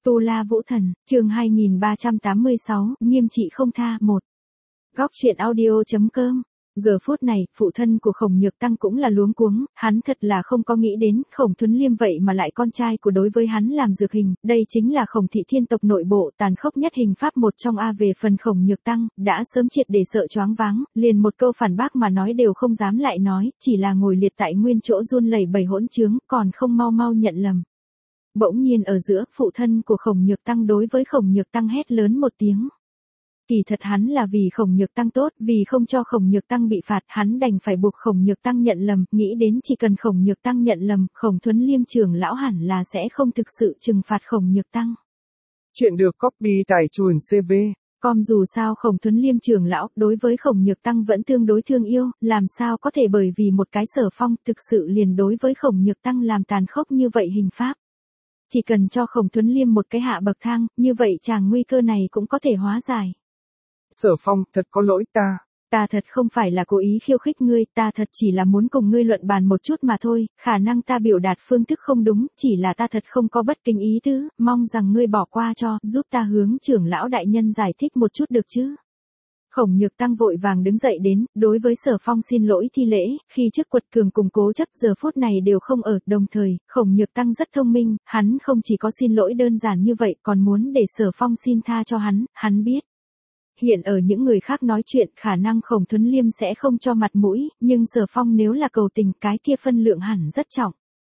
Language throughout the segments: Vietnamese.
Tu La Vũ Thần, chương 2386, nghiêm trị không tha 1. Góc truyện audio.com. Giờ phút này, phụ thân của Khổng Nhược Tăng cũng là luống cuống, hắn thật là không có nghĩ đến, Khổng Thuấn Liêm vậy mà lại con trai của đối với hắn làm dược hình, đây chính là Khổng thị thiên tộc nội bộ tàn khốc nhất hình pháp một trong A. Về phần Khổng Nhược Tăng, đã sớm triệt để sợ choáng váng, liền một câu phản bác mà nói đều không dám lại nói, chỉ là ngồi liệt tại nguyên chỗ run lẩy bẩy hỗn trướng, còn không mau mau nhận lầm. Bỗng nhiên ở giữa, phụ thân của Khổng Nhược Tăng đối với Khổng Nhược Tăng hét lớn một tiếng. Kỳ thật hắn là vì Khổng Nhược Tăng tốt, vì không cho Khổng Nhược Tăng bị phạt, hắn đành phải buộc Khổng Nhược Tăng nhận lầm, nghĩ đến chỉ cần Khổng Nhược Tăng nhận lầm, Khổng Thuấn Liêm trưởng lão hẳn là sẽ không thực sự trừng phạt Khổng Nhược Tăng. Chuyện được copy tại chuồn CV. Còn dù sao Khổng Thuấn Liêm trưởng lão đối với Khổng Nhược Tăng vẫn tương đối thương yêu, làm sao có thể bởi vì một cái Sở Phong thực sự liền đối với Khổng Nhược Tăng làm tàn khốc như vậy hình pháp. Chỉ cần cho Khổng Thuấn Liêm một cái hạ bậc thang, như vậy chàng nguy cơ này cũng có thể hóa giải. Sở Phong, thật có lỗi ta. Ta thật không phải là cố ý khiêu khích ngươi, ta thật chỉ là muốn cùng ngươi luận bàn một chút mà thôi, khả năng ta biểu đạt phương thức không đúng, chỉ là ta thật không có bất kính ý tứ, mong rằng ngươi bỏ qua cho, giúp ta hướng trưởng lão đại nhân giải thích một chút được chứ. Khổng Nhược Tăng vội vàng đứng dậy đến, đối với Sở Phong xin lỗi thi lễ, khi trước quật cường cùng cố chấp giờ phút này đều không ở, đồng thời, Khổng Nhược Tăng rất thông minh, hắn không chỉ có xin lỗi đơn giản như vậy, còn muốn để Sở Phong xin tha cho hắn biết. Hiện ở những người khác nói chuyện, khả năng Khổng Thuấn Liêm sẽ không cho mặt mũi, nhưng Sở Phong nếu là cầu tình, cái kia phân lượng hẳn rất trọng.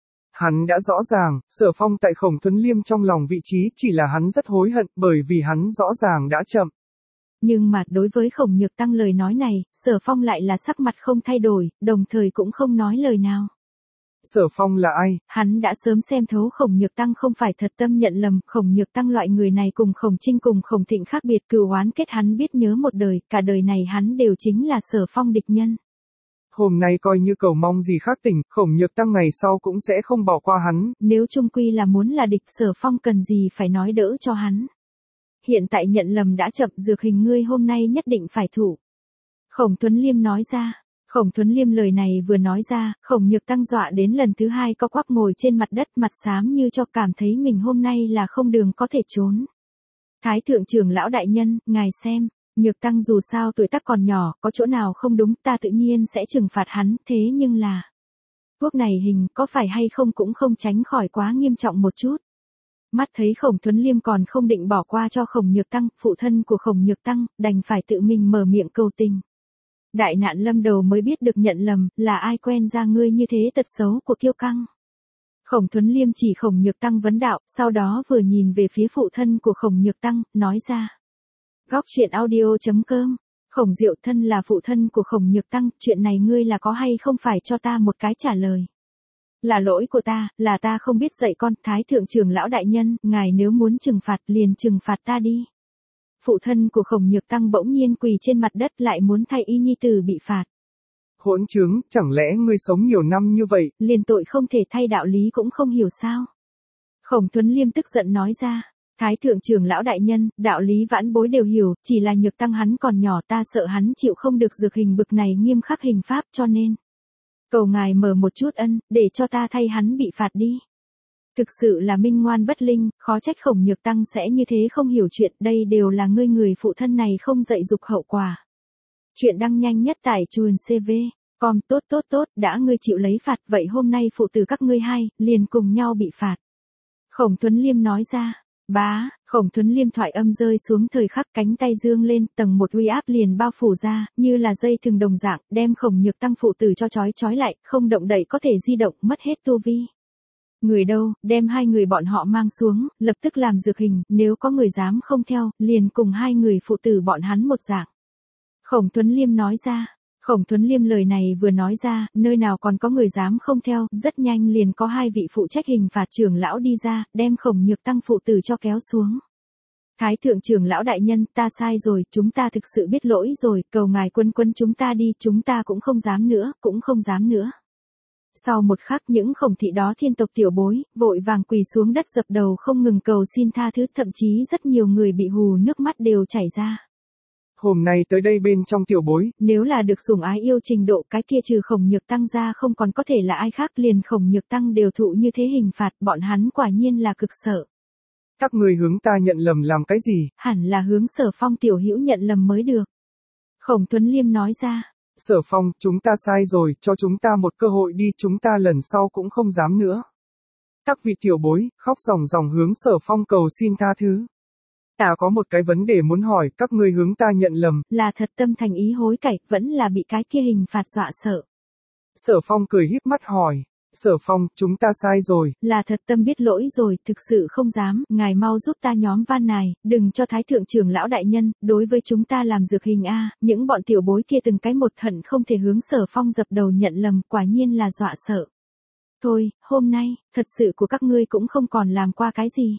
Hắn đã rõ ràng, Sở Phong tại Khổng Thuấn Liêm trong lòng vị trí chỉ là hắn rất hối hận, bởi vì hắn rõ ràng đã chậm. Nhưng mà đối với Khổng Nhược Tăng lời nói này, Sở Phong lại là sắc mặt không thay đổi, đồng thời cũng không nói lời nào. Sở Phong là ai? Hắn đã sớm xem thấu Khổng Nhược Tăng không phải thật tâm nhận lầm, Khổng Nhược Tăng loại người này cùng Khổng Trinh cùng Khổng Thịnh khác biệt, cừu oán kết hắn biết nhớ một đời, cả đời này hắn đều chính là Sở Phong địch nhân. Hôm nay coi như cầu mong gì khác tỉnh, Khổng Nhược Tăng ngày sau cũng sẽ không bỏ qua hắn. Nếu chung quy là muốn là địch, Sở Phong cần gì phải nói đỡ cho hắn. Hiện tại nhận lầm đã chậm, dược hình ngươi hôm nay nhất định phải thủ. Khổng Thuấn Liêm nói ra. Khổng Thuấn Liêm lời này vừa nói ra, Khổng Nhược Tăng dọa đến lần thứ hai co quắp ngồi trên mặt đất, mặt xám như cho cảm thấy mình hôm nay là không đường có thể trốn. Thái thượng trưởng lão đại nhân, ngài xem, Nhược Tăng dù sao tuổi tác còn nhỏ, có chỗ nào không đúng, ta tự nhiên sẽ trừng phạt hắn, thế nhưng là thuốc này hình có phải hay không cũng không tránh khỏi quá nghiêm trọng một chút. Mắt thấy Khổng Thuấn Liêm còn không định bỏ qua cho Khổng Nhược Tăng, phụ thân của Khổng Nhược Tăng đành phải tự mình mở miệng cầu tình. Đại nạn lâm đầu mới biết được nhận lầm, là ai quen ra ngươi như thế tật xấu của kiêu căng. Khổng Thuấn Liêm chỉ Khổng Nhược Tăng vấn đạo, sau đó vừa nhìn về phía phụ thân của Khổng Nhược Tăng, nói ra. Góc truyện audio.com. Khổng Diệu thân là phụ thân của Khổng Nhược Tăng, chuyện này ngươi là có hay không phải cho ta một cái trả lời. Là lỗi của ta, là ta không biết dạy con, Thái thượng trưởng lão đại nhân, ngài nếu muốn trừng phạt liền trừng phạt ta đi. Phụ thân của Khổng Nhược Tăng bỗng nhiên quỳ trên mặt đất, lại muốn thay y nhi tử bị phạt. Hỗn trướng, chẳng lẽ ngươi sống nhiều năm như vậy? Liền tội không thể thay đạo lý cũng không hiểu sao? Khổng Thuấn Liêm tức giận nói ra. Thái thượng trưởng lão đại nhân, đạo lý vãn bối đều hiểu, chỉ là Nhược Tăng hắn còn nhỏ, ta sợ hắn chịu không được dược hình bực này nghiêm khắc hình pháp, cho nên cầu ngài mở một chút ân, để cho ta thay hắn bị phạt đi. Thực sự là minh ngoan bất linh, khó trách Khổng Nhược Tăng sẽ như thế không hiểu chuyện, đây đều là ngươi người phụ thân này không dạy dục hậu quả. Chuyện đăng nhanh nhất tại chuồn CV. Com tốt, đã ngươi chịu lấy phạt, vậy hôm nay phụ tử các ngươi hai, liền cùng nhau bị phạt. Khổng Thuấn Liêm nói ra. Bá, Khổng Thuấn Liêm thoại âm rơi xuống thời khắc, cánh tay dương lên, tầng một uy áp liền bao phủ ra, như là dây thừng đồng dạng, đem Khổng Nhược Tăng phụ tử cho trói lại, không động đậy có thể di động, mất hết tu vi. Người đâu, đem hai người bọn họ mang xuống, lập tức làm dược hình, nếu có người dám không theo, liền cùng hai người phụ tử bọn hắn một dạng. Khổng Thuấn Liêm nói ra. Khổng Thuấn Liêm lời này vừa nói ra, nơi nào còn có người dám không theo, rất nhanh liền có hai vị phụ trách hình phạt trưởng lão đi ra, đem Khổng Nhược Tăng phụ tử cho kéo xuống. Thái thượng trưởng lão đại nhân, ta sai rồi, chúng ta thực sự biết lỗi rồi, cầu ngài quân chúng ta đi, chúng ta cũng không dám nữa. Sau một khắc những Khổng thị đó thiên tộc tiểu bối, vội vàng quỳ xuống đất dập đầu không ngừng cầu xin tha thứ, thậm chí rất nhiều người bị hù nước mắt đều chảy ra. Hôm nay tới đây bên trong tiểu bối, nếu là được sủng ái yêu trình độ, cái kia trừ Khổng Nhược Tăng ra không còn có thể là ai khác, liền Khổng Nhược Tăng đều thụ như thế hình phạt, bọn hắn quả nhiên là cực sợ. Các ngươi hướng ta nhận lầm làm cái gì? Hẳn là hướng Sở Phong tiểu hữu nhận lầm mới được. Khổng Tuấn Liêm nói ra. Sở Phong, chúng ta sai rồi, cho chúng ta một cơ hội đi, chúng ta lần sau cũng không dám nữa. Các vị tiểu bối, khóc ròng ròng hướng Sở Phong cầu xin tha thứ. Ta có một cái vấn đề muốn hỏi, các ngươi hướng ta nhận lầm. Là thật tâm thành ý hối cải, vẫn là bị cái kia hình phạt dọa sợ. Sở Phong cười híp mắt hỏi. Sở Phong, chúng ta sai rồi. Là thật tâm biết lỗi rồi, thực sự không dám, ngài mau giúp ta nhóm van nài, đừng cho Thái Thượng trưởng lão đại nhân, đối với chúng ta làm dược hình a. Những bọn tiểu bối kia từng cái một hận không thể hướng Sở Phong dập đầu nhận lầm, quả nhiên là dọa sợ. Thôi, hôm nay, thật sự của các ngươi cũng không còn làm qua cái gì.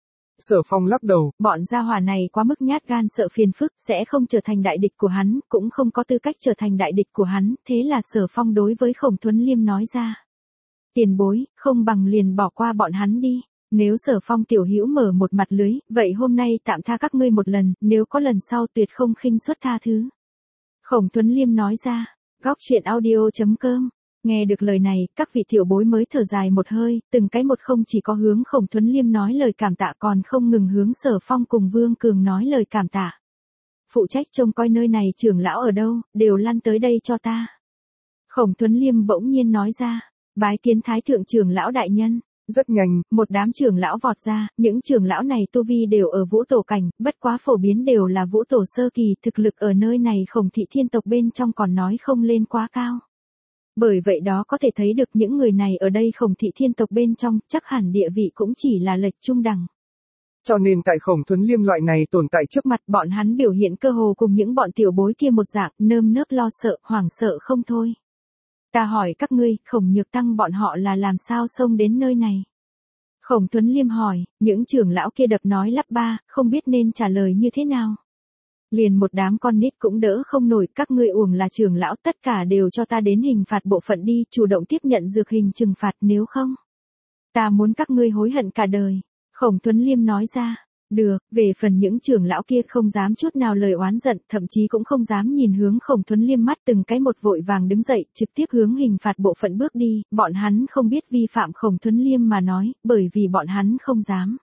Sở Phong lắc đầu. Bọn gia hỏa này quá mức nhát gan sợ phiền phức, sẽ không trở thành đại địch của hắn, cũng không có tư cách trở thành đại địch của hắn, thế là Sở Phong đối với Khổng Tuấn Liêm nói ra. Tiền bối, không bằng liền bỏ qua bọn hắn đi. Nếu Sở Phong tiểu hữu mở một mặt lưới, vậy hôm nay tạm tha các ngươi một lần, nếu có lần sau tuyệt không khinh suất tha thứ. Khổng Tuấn Liêm nói ra. Góc truyện audio.com. Nghe được lời này, các vị tiểu bối mới thở dài một hơi, từng cái một không chỉ có hướng Khổng Tuấn Liêm nói lời cảm tạ còn không ngừng hướng Sở Phong cùng Vương Cường nói lời cảm tạ. Phụ trách trông coi nơi này trưởng lão ở đâu, đều lăn tới đây cho ta. Khổng Tuấn Liêm bỗng nhiên nói ra. Bái kiến Thái Thượng trưởng lão đại nhân. Rất nhanh, một đám trưởng lão vọt ra, những trưởng lão này tu vi đều ở vũ tổ cảnh, bất quá phổ biến đều là vũ tổ sơ kỳ, thực lực ở nơi này Khổng thị thiên tộc bên trong còn nói không lên quá cao. Bởi vậy đó có thể thấy được những người này ở đây Khổng thị thiên tộc bên trong, chắc hẳn địa vị cũng chỉ là lệch trung đẳng. Cho nên tại Khổng Tuấn Liêm loại này tồn tại trước mặt bọn hắn biểu hiện cơ hồ cùng những bọn tiểu bối kia một dạng, nơm nớp lo sợ, hoảng sợ không thôi. Ta hỏi các ngươi, Khổng Nhược Tăng bọn họ là làm sao xông đến nơi này? Khổng Tuấn Liêm hỏi, những trưởng lão kia đập nói lắp ba, không biết nên trả lời như thế nào. Liền một đám con nít cũng đỡ không nổi, các ngươi uổng là trưởng lão, tất cả đều cho ta đến hình phạt bộ phận đi, chủ động tiếp nhận dược hình trừng phạt, nếu không, ta muốn các ngươi hối hận cả đời. Khổng Tuấn Liêm nói ra. Được, về phần những trưởng lão kia không dám chút nào lời oán giận, thậm chí cũng không dám nhìn hướng Khổng Tuấn Liêm mắt, từng cái một vội vàng đứng dậy, trực tiếp hướng hình phạt bộ phận bước đi, bọn hắn không biết vi phạm Khổng Tuấn Liêm mà nói, bởi vì bọn hắn không dám.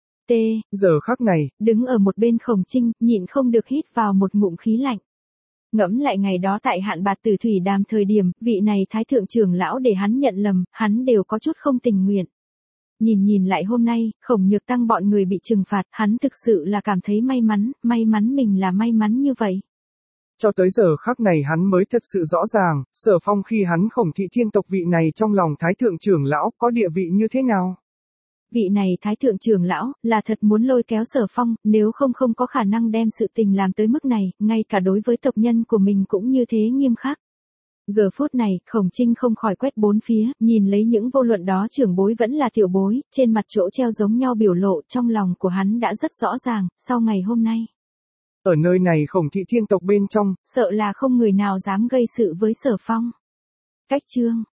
Giờ khắc này, đứng ở một bên Khổng Trinh, nhịn không được hít vào một ngụm khí lạnh. Ngẫm lại ngày đó tại Hạn Bạt Tử Thủy Đàm thời điểm, vị này Thái Thượng trưởng lão để hắn nhận lầm, hắn đều có chút không tình nguyện. Nhìn lại hôm nay, Khổng Nhược Tăng bọn người bị trừng phạt, hắn thực sự là cảm thấy may mắn mình là may mắn như vậy. Cho tới giờ khắc này hắn mới thật sự rõ ràng, Sở Phong khi hắn Khổng thị thiên tộc vị này trong lòng Thái Thượng trưởng lão có địa vị như thế nào. Vị này Thái Thượng trưởng lão, là thật muốn lôi kéo Sở Phong, nếu không có khả năng đem sự tình làm tới mức này, ngay cả đối với tộc nhân của mình cũng như thế nghiêm khắc. Giờ phút này, Khổng Trinh không khỏi quét bốn phía, nhìn lấy những vô luận đó trưởng bối vẫn là tiểu bối, trên mặt chỗ treo giống nhau biểu lộ, trong lòng của hắn đã rất rõ ràng, sau ngày hôm nay. Ở nơi này Khổng thị thiên tộc bên trong, sợ là không người nào dám gây sự với Sở Phong. Cách chương